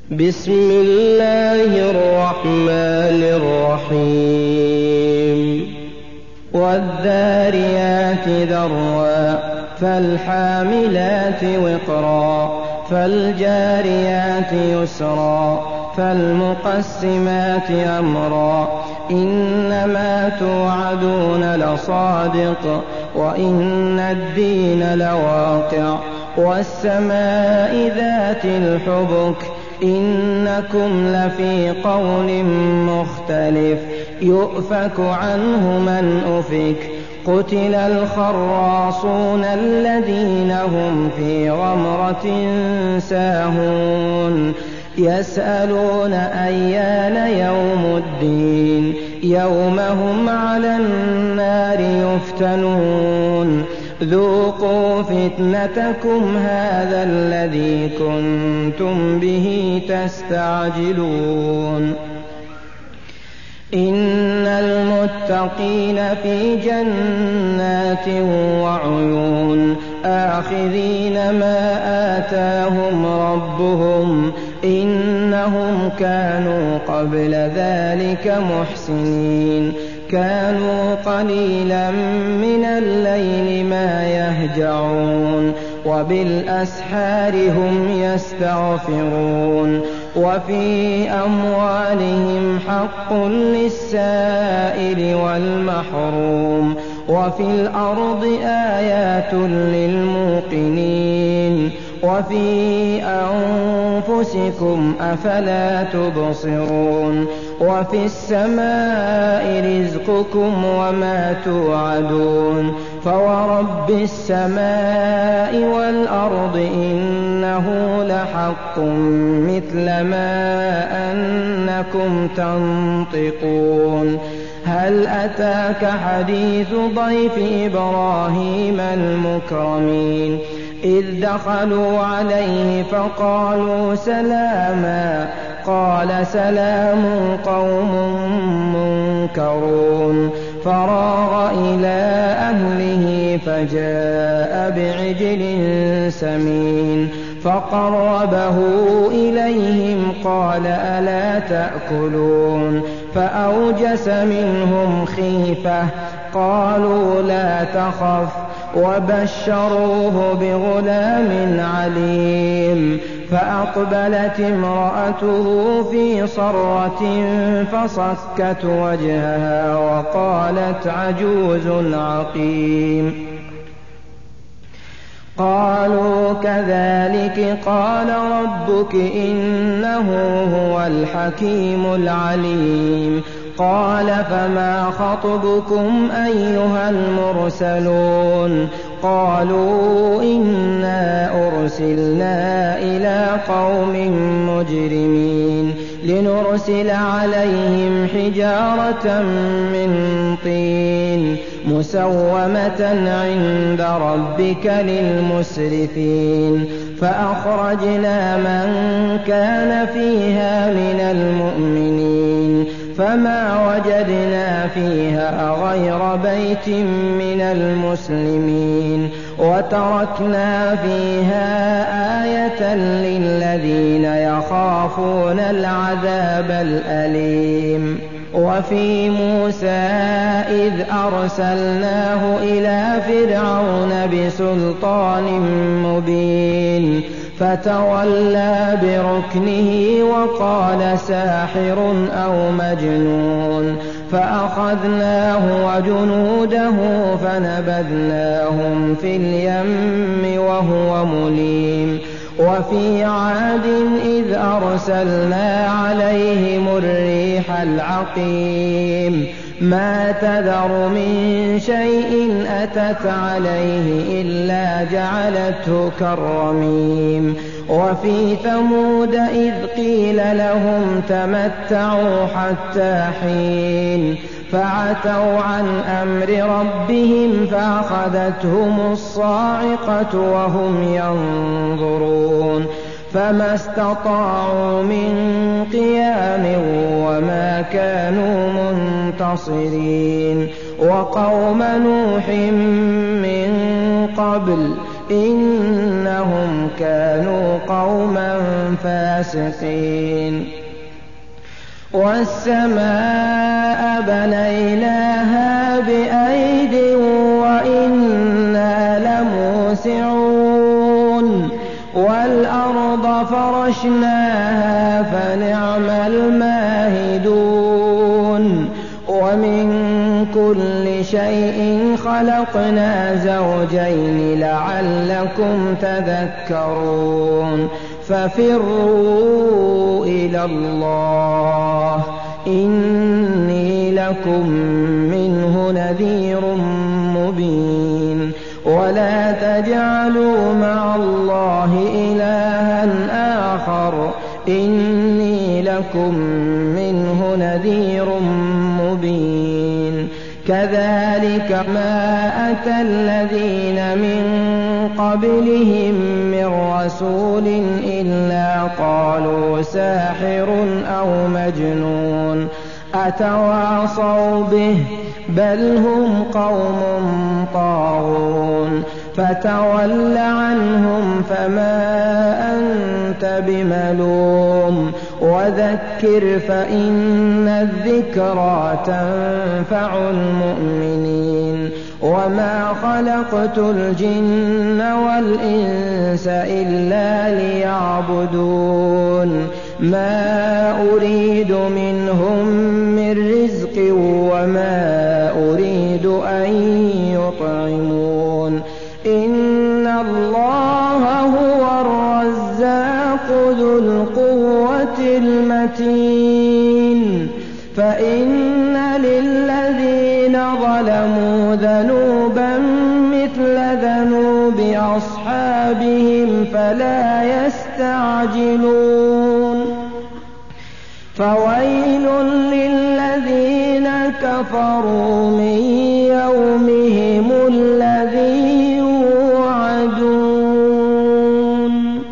بسم الله الرحمن الرحيم والذاريات ذروا فالحاملات وقرا فالجاريات يسرا فالمقسمات أمرا إنما توعدون لصادق وإن الدين لواقع والسماء ذات الحبك إنكم لفي قول مختلف يؤفك عنه من أفك قتل الخراصون الذين هم في غمرة ساهون يسألون أيان يوم الدين يوم هم على النار يفتنون ذوقوا فتنتكم هذا الذي كنتم به تستعجلون إن المتقين في جنات وعيون آخذين ما آتاهم ربهم إنهم كانوا قبل ذلك محسنين كانوا قليلا من الليل ما يهجعون وبالأسحار هم يستغفرون وفي أموالهم حق للسائل والمحروم وفي الأرض آيات للموقنين وفي أنفسكم أفلا تبصرون وفي السماء رزقكم وما توعدون فورب السماء والأرض إنه لحق مثل ما أنكم تنطقون هل أتاك حديث ضيف إبراهيم المكرمين إذ دخلوا عليه فقالوا سلاما قال سلام قوم منكرون فراغ إلى أهله فجاء بعجل سمين فقربه إليهم قال ألا تأكلون فأوجس منهم خيفة قالوا لا تخف وبشروه بغلام عليم فأقبلت امرأته في صرة فصكت وجهها وقالت عجوز عقيم قالوا كذلك قال ربك إنه هو الحكيم العليم قال فما خطبكم أيها المرسلون قالوا إنا أرسلنا إلى قوم مجرمين لنرسل عليهم حجارة من طين مسومة عند ربك للمسرفين فأخرجنا من كان فيها من المؤمنين فما وجدنا فيها غير بيت من المسلمين وتركنا فيها آية للذين يخافون العذاب الأليم وفي موسى إذ أرسلناه إلى فرعون بسلطان مبين فتولى بركنه وقال ساحر أو مجنون فأخذناه وجنوده فنبذناهم في اليم وهو مليم وفي عاد إذ أرسلنا عليهم الريح العقيم ما تذر من شيء أتت عليه إلا جعلته كالرميم وفي ثمود إذ قيل لهم تمتعوا حتى حين فعتوا عن أمر ربهم فأخذتهم الصاعقة وهم ينظرون فما استطاعوا من قيام وما كانوا منتصرين وقوم نوح من قبل إنهم كانوا قوما فاسقين والسماء بنيناها بأيد وإنا لموسعون والأرض فرشناها فنعم الماهدون ومن كل شيء خلقنا زوجين لعلكم تذكرون ففروا إلى الله إني لكم منه نذير مبين ولا تجعلوا مع الله إلها آخر إني لكم منه نذير مبين كذلك ما أتى الذين من قبلهم من رسول إلا قالوا ساحر أو مجنون أتواصوا به بل هم قوم طاغون فتول عنهم فما أنت بملوم وذكر فإن الذكرى تنفع المؤمنين وما خلقت الجن والإنس إلا ليعبدون ما أريد منهم من رزق وما أريد أن يطعمون إن الله هو الرزاق ذو القوة المتين فإن للذين ظلموا ذنوبا مثل ذنوب أصحابهم فلا يستعجلون فويل للذين كفروا من